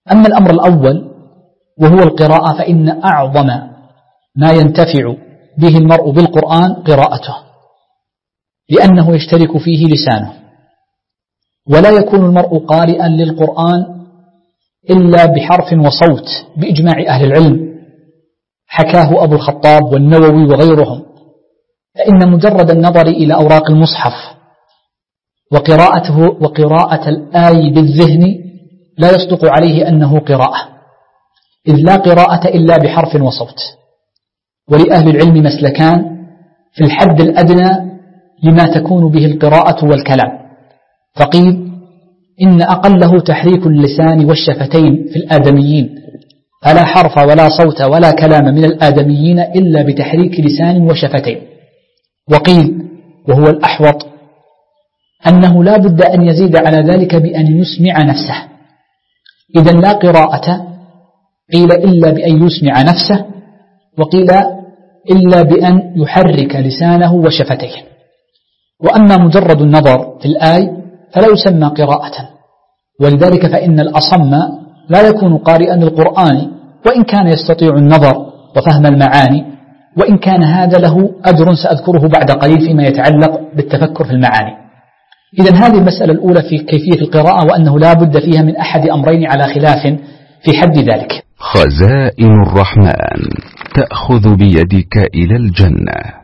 أما الأمر الأول وهو القراءة، فإن أعظم ما ينتفع به المرء بالقرآن قراءته، لأنه يشترك فيه لسانه، ولا يكون المرء قارئا للقرآن إلا بحرف وصوت بإجماع أهل العلم، حكاه أبو الخطاب والنووي وغيرهم، فإن مجرد النظر إلى أوراق المصحف وقراءة الآي بالذهن لا يصدق عليه أنه قراءة، إذ لا قراءة إلا بحرف وصوت. ولأهل العلم مسلكان في الحد الأدنى لما تكون به القراءة والكلام، فقيل إن أقله تحريك اللسان والشفتين في الآدميين، فلا حرف ولا صوت ولا كلام من الآدميين إلا بتحريك لسان وشفتين. وقيل وهو الأحوط أنه لا بد أن يزيد على ذلك بأن يسمع نفسه، إذن لا قراءة قيل إلا بأن يسمع نفسه، وقيل إلا بأن يحرك لسانه وشفتيه. وأما مجرد النظر في الآي فلا يسمى قراءة، ولذلك فإن الأصم لا يكون قارئا للقرآن وإن كان يستطيع النظر وفهم المعاني، وإن كان هذا له أجر سأذكره بعد قليل فيما يتعلق بالتفكر في المعاني. إذن هذه المسألة الأولى في كيفية القراءة، وأنه لا بد فيها من أحد أمرين على خلاف في حد ذلك. خزائن الرحمن تأخذ بيدك إلى الجنة.